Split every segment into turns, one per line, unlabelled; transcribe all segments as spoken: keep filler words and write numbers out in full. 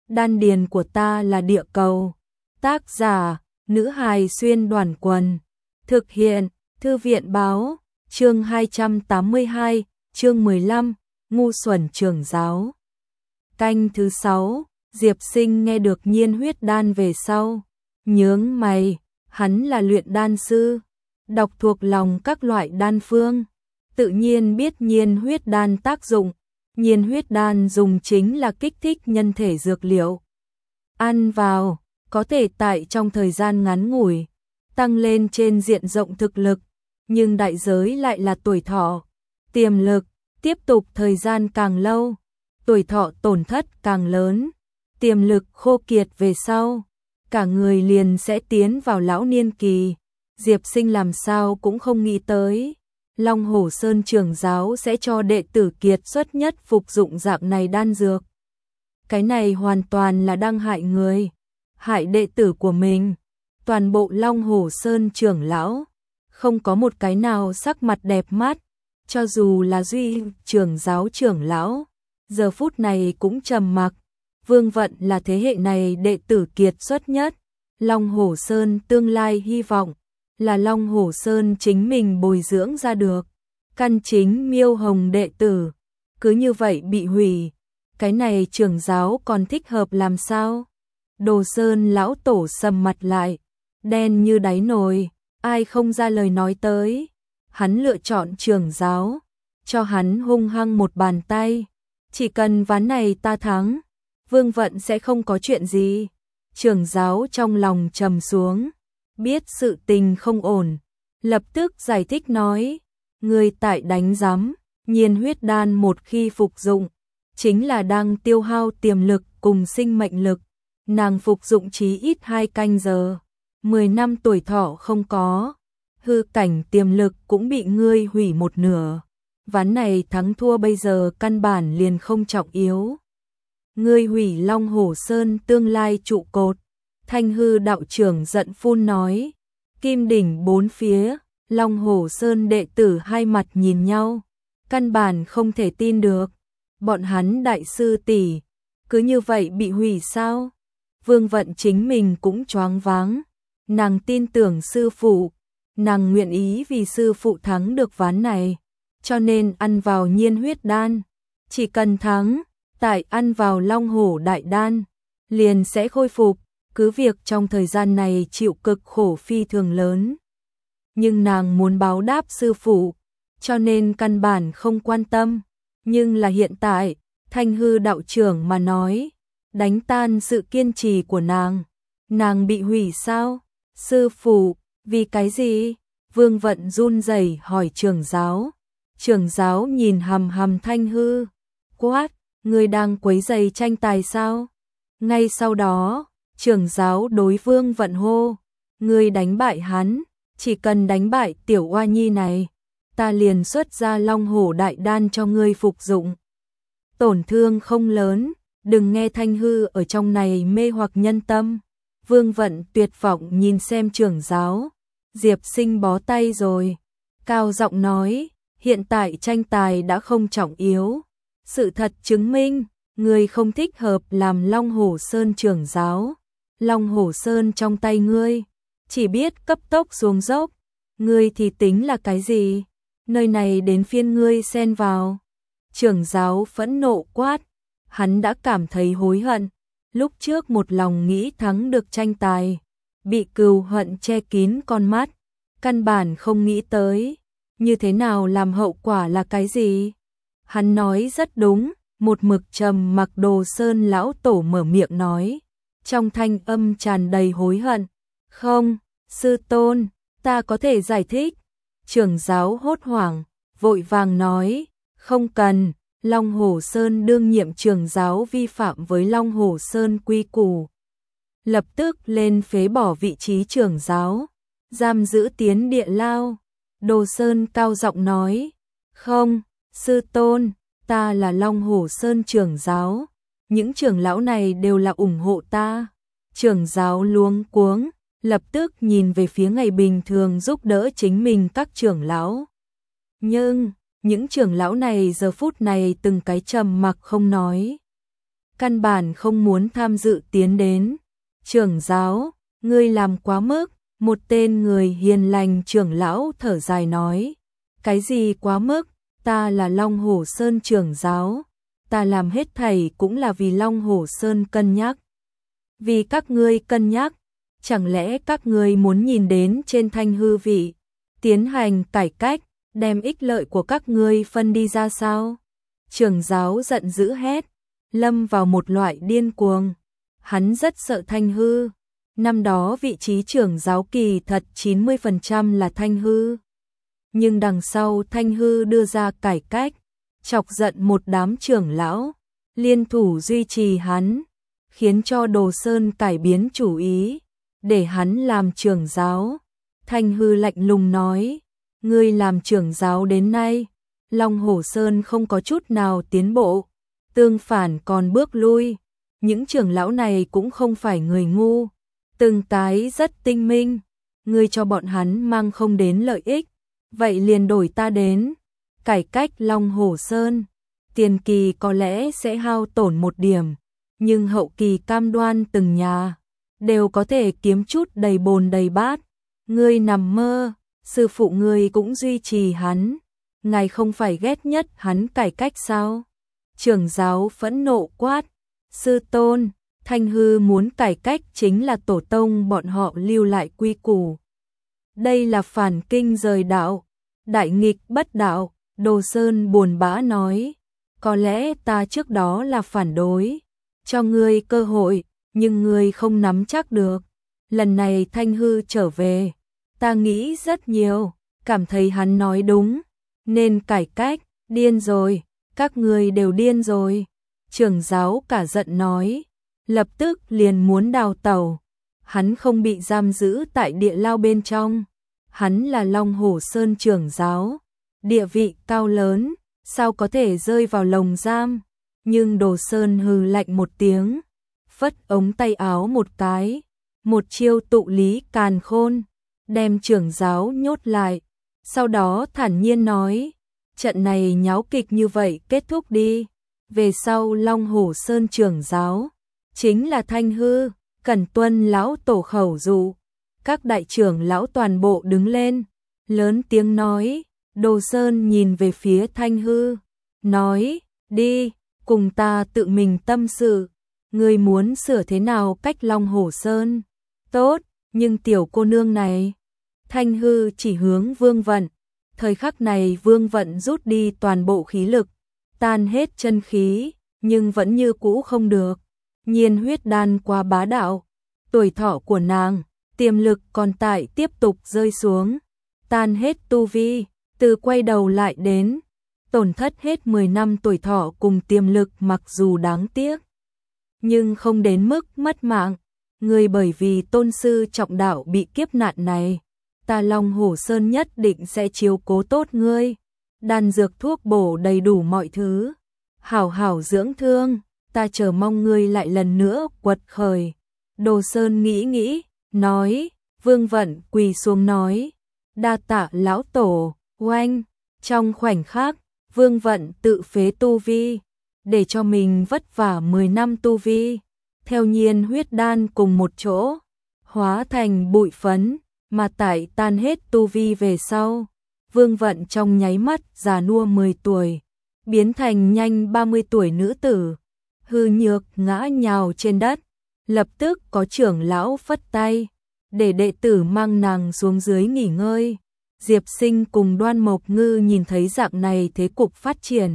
đan điền của ta là địa cầu. Tác giả, nữ hài xuyên đoàn quần. Thực hiện, thư viện báo, chương hai trăm tám mươi hai, chương mười lăm, ngu xuẩn trưởng giáo. Canh thứ sáu, Diệp Sinh nghe được nhiên huyết đan về sau. Nhướng mày, hắn là luyện đan sư, đọc thuộc lòng các loại đan phương. Tự nhiên biết nhiên huyết đan tác dụng. Nhiên huyết đan dùng chính là kích thích nhân thể dược liệu. Ăn vào, có thể tại trong thời gian ngắn ngủi, tăng lên trên diện rộng thực lực, nhưng đại giới lại là tuổi thọ, tiềm lực, tiếp tục thời gian càng lâu, tuổi thọ tổn thất càng lớn, tiềm lực khô kiệt về sau, cả người liền sẽ tiến vào lão niên kỳ. Diệp Sinh làm sao cũng không nghĩ tới, Long Hổ Sơn trưởng giáo sẽ cho đệ tử kiệt xuất nhất phục dụng dạng này đan dược. Cái này hoàn toàn là đang hại người, hại đệ tử của mình. Toàn bộ Long Hổ Sơn trưởng lão, không có một cái nào sắc mặt đẹp mắt, cho dù là Duy trưởng giáo trưởng lão, giờ phút này cũng trầm mặc. Vương Vận là thế hệ này đệ tử kiệt xuất nhất, Long Hổ Sơn tương lai hy vọng, là Long Hổ Sơn chính mình bồi dưỡng ra được. Căn chính Miêu Hồng đệ tử, cứ như vậy bị hủy, cái này trưởng giáo còn thích hợp làm sao? Đồ Sơn lão tổ sầm mặt lại, đen như đáy nồi, ai không ra lời nói tới. Hắn lựa chọn trưởng giáo, cho hắn hung hăng một bàn tay. Chỉ cần ván này ta thắng, Vương Vận sẽ không có chuyện gì. Trưởng giáo trong lòng trầm xuống, biết sự tình không ổn, lập tức giải thích nói, người tại đánh giám, nhiên huyết đan một khi phục dụng, chính là đang tiêu hao tiềm lực cùng sinh mệnh lực. Nàng phục dụng chí ít hai canh giờ, mười năm tuổi thọ không có, hư cảnh tiềm lực cũng bị ngươi hủy một nửa. Ván này thắng thua bây giờ căn bản liền không trọng yếu. Ngươi hủy Long Hổ Sơn tương lai trụ cột. Thanh hư đạo trưởng giận phun nói. Kim đỉnh bốn phía, Long Hổ Sơn đệ tử hai mặt nhìn nhau, căn bản không thể tin được. Bọn hắn đại sư tỷ cứ như vậy bị hủy sao? Vương Vận chính mình cũng choáng váng. Nàng tin tưởng sư phụ, nàng nguyện ý vì sư phụ thắng được ván này, cho nên ăn vào nhiên huyết đan. Chỉ cần thắng, tại ăn vào Long Hổ đại đan, liền sẽ khôi phục, cứ việc trong thời gian này chịu cực khổ phi thường lớn. Nhưng nàng muốn báo đáp sư phụ, cho nên căn bản không quan tâm. Nhưng là hiện tại, Thanh hư đạo trưởng mà nói, đánh tan sự kiên trì của nàng. Nàng bị hủy sao? Sư phụ, vì cái gì? Vương Vận run rẩy hỏi trưởng giáo. Trưởng giáo nhìn hằm hằm Thanh hư, quát, người đang quấy rầy tranh tài sao? Ngay sau đó, trưởng giáo đối Vương Vận hô, người đánh bại hắn, chỉ cần đánh bại tiểu oa nhi này, ta liền xuất ra Long Hổ đại đan cho ngươi phục dụng. Tổn thương không lớn, đừng nghe Thanh hư ở trong này mê hoặc nhân tâm. Vương Vận tuyệt vọng nhìn xem trưởng giáo. Diệp Sinh bó tay rồi, cao giọng nói, hiện tại tranh tài đã không trọng yếu. Sự thật chứng minh, ngươi không thích hợp làm Long Hổ Sơn trưởng giáo. Long Hổ Sơn trong tay ngươi, chỉ biết cấp tốc xuống dốc. Ngươi thì tính là cái gì? Nơi này đến phiên ngươi xen vào. Trưởng giáo phẫn nộ quát, hắn đã cảm thấy hối hận. Lúc trước một lòng nghĩ thắng được tranh tài, bị cừu hận che kín con mắt, căn bản không nghĩ tới, như thế nào làm hậu quả là cái gì. Hắn nói rất đúng, một mực trầm mặc Đồ Sơn lão tổ mở miệng nói, trong thanh âm tràn đầy hối hận. Không, sư tôn, ta có thể giải thích. Trưởng giáo hốt hoảng, vội vàng nói, không cần. Long Hổ Sơn đương nhiệm trưởng giáo vi phạm với Long Hổ Sơn quy củ, lập tức lên phế bỏ vị trí trưởng giáo, giam giữ tiến địa lao. Đồ Sơn cao giọng nói, không, sư tôn, ta là Long Hổ Sơn trưởng giáo, những trưởng lão này đều là ủng hộ ta. Trưởng giáo luống cuống, lập tức nhìn về phía ngày bình thường giúp đỡ chính mình các trưởng lão. Nhưng những trưởng lão này giờ phút này từng cái trầm mặc không nói. căn bản không muốn tham dự tiến đến. Trưởng giáo, ngươi làm quá mức, một tên người hiền lành trưởng lão thở dài nói. Cái gì quá mức, ta là Long Hổ Sơn trưởng giáo, ta làm hết thảy cũng là vì Long Hổ Sơn cân nhắc. Vì các ngươi cân nhắc, chẳng lẽ các ngươi muốn nhìn đến trên thanh hư vị, tiến hành cải cách, đem ích lợi của các ngươi phân đi ra sao? Trưởng giáo giận dữ hét, lâm vào một loại điên cuồng. Hắn rất sợ thanh hư. Năm đó vị trí trưởng giáo kỳ thật chín mươi phần trăm là thanh hư. Nhưng đằng sau thanh hư đưa ra cải cách, chọc giận một đám trưởng lão, liên thủ duy trì hắn, khiến cho Đồ Sơn cải biến chủ ý, để hắn làm trưởng giáo. Thanh hư lạnh lùng nói, ngươi làm trưởng giáo đến nay, Long Hổ Sơn không có chút nào tiến bộ, tương phản còn bước lui. Những trưởng lão này cũng không phải người ngu, từng cái rất tinh minh, ngươi cho bọn hắn mang không đến lợi ích, vậy liền đổi ta đến, cải cách Long Hổ Sơn. Tiền kỳ có lẽ sẽ hao tổn một điểm, nhưng hậu kỳ cam đoan từng nhà đều có thể kiếm chút đầy bồn đầy bát. Ngươi nằm mơ, sư phụ ngươi cũng duy trì hắn, ngài không phải ghét nhất hắn cải cách sao? Trưởng giáo phẫn nộ quát, sư tôn, thanh hư muốn cải cách chính là tổ tông bọn họ lưu lại quy củ. Đây là phản kinh rời đạo, đại nghịch bất đạo. Đồ Sơn buồn bã nói, có lẽ ta trước đó là phản đối, cho ngươi cơ hội, nhưng ngươi không nắm chắc được. Lần này thanh hư trở về, ta nghĩ rất nhiều, cảm thấy hắn nói đúng, nên cải cách. Điên rồi, các ngươi đều điên rồi. Trưởng giáo cả giận nói, lập tức liền muốn đào tẩu. Hắn không bị giam giữ tại địa lao bên trong, hắn là Long Hổ Sơn trưởng giáo, địa vị cao lớn, sao có thể rơi vào lồng giam. Nhưng Đồ Sơn hừ lạnh một tiếng, phất ống tay áo một cái, một chiêu tụ lý càn khôn, đem trưởng giáo nhốt lại. Sau đó thản nhiên nói, trận này nháo kịch như vậy kết thúc đi. Về sau Long Hổ Sơn trưởng giáo chính là thanh hư, cần tuân lão tổ khẩu dụ. Các đại trưởng lão toàn bộ đứng lên, lớn tiếng nói. Đồ Sơn nhìn về phía thanh hư, nói, đi, cùng ta tự mình tâm sự, ngươi muốn sửa thế nào cách Long Hổ Sơn? Tốt, nhưng tiểu cô nương này. Thanh hư chỉ hướng Vương Vận. Thời khắc này Vương Vận rút đi toàn bộ khí lực, tan hết chân khí, nhưng vẫn như cũ không được. Nhiên huyết đan quá bá đạo, tuổi thọ của nàng, tiềm lực còn tại tiếp tục rơi xuống, tan hết tu vi. Từ quay đầu lại đến, tổn thất hết mười năm tuổi thọ cùng tiềm lực mặc dù đáng tiếc, nhưng không đến mức mất mạng. Người bởi vì tôn sư trọng đạo bị kiếp nạn này, ta Long Hổ Sơn nhất định sẽ chiếu cố tốt ngươi, đan dược thuốc bổ đầy đủ mọi thứ, hảo hảo dưỡng thương, ta chờ mong ngươi lại lần nữa quật khởi. Đồ Sơn nghĩ nghĩ, nói, Vương Vận quỳ xuống nói, đa tạ lão tổ. Oanh, trong khoảnh khắc, Vương Vận tự phế tu vi, để cho mình vất vả mười năm tu vi, theo nhiên huyết đan cùng một chỗ, hóa thành bụi phấn, mà tại tan hết tu vi về sau. Vương Vận trong nháy mắt già nua mười tuổi, biến thành nhanh ba mươi tuổi nữ tử, hư nhược ngã nhào trên đất, lập tức có trưởng lão phất tay, để đệ tử mang nàng xuống dưới nghỉ ngơi. Diệp Sinh cùng Đoan Mộc Ngư nhìn thấy dạng này thế cục phát triển,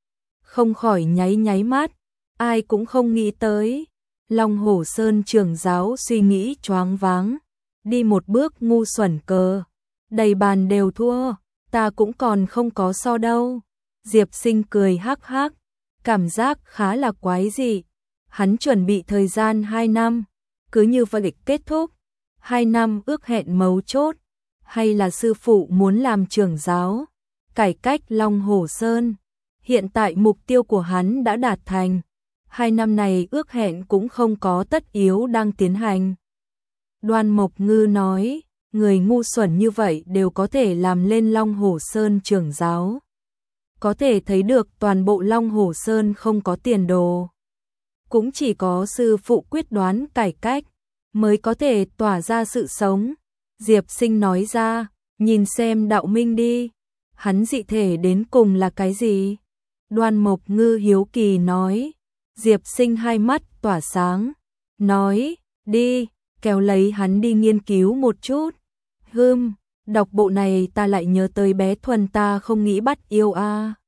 không khỏi nháy nháy mắt, ai cũng không nghĩ tới. Long Hổ Sơn trưởng giáo suy nghĩ choáng váng, đi một bước ngu xuẩn cờ, đầy bàn đều thua, ta cũng còn không có so đâu. Diệp Sinh cười hắc hắc, cảm giác khá là quái dị. Hắn chuẩn bị thời gian hai năm, cứ như vậy kết thúc. Hai năm ước hẹn mấu chốt, hay là sư phụ muốn làm trưởng giáo, cải cách Long Hổ Sơn. Hiện tại mục tiêu của hắn đã đạt thành, hai năm này ước hẹn cũng không có tất yếu đang tiến hành. Đoan Mộc Ngư nói, người ngu xuẩn như vậy đều có thể làm lên Long Hổ Sơn trưởng giáo. Có thể thấy được toàn bộ Long Hổ Sơn không có tiền đồ. cũng chỉ có sư phụ quyết đoán cải cách mới có thể tỏa ra sự sống. Diệp Sinh nói ra, nhìn xem đạo minh đi, hắn dị thể đến cùng là cái gì? Đoan Mộc Ngư hiếu kỳ nói. Diệp Sinh hai mắt tỏa sáng, nói, đi, kéo lấy hắn đi nghiên cứu một chút. Hừm, đọc bộ này ta lại nhớ tới bé Thuần ta không nghĩ bắt yêu a.